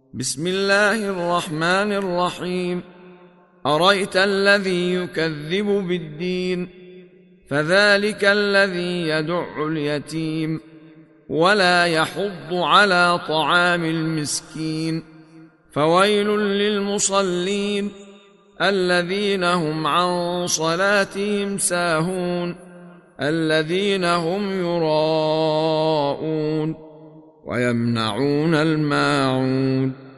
بسم الله الرحمن الرحيم. أرأيت الذي يكذب بالدين فذلك الذي يدع اليتيم ولا يحض على طعام المسكين فويل للمصلين الذين هم عن صلاتهم ساهون الذين هم يراءون ويمنعون الماعون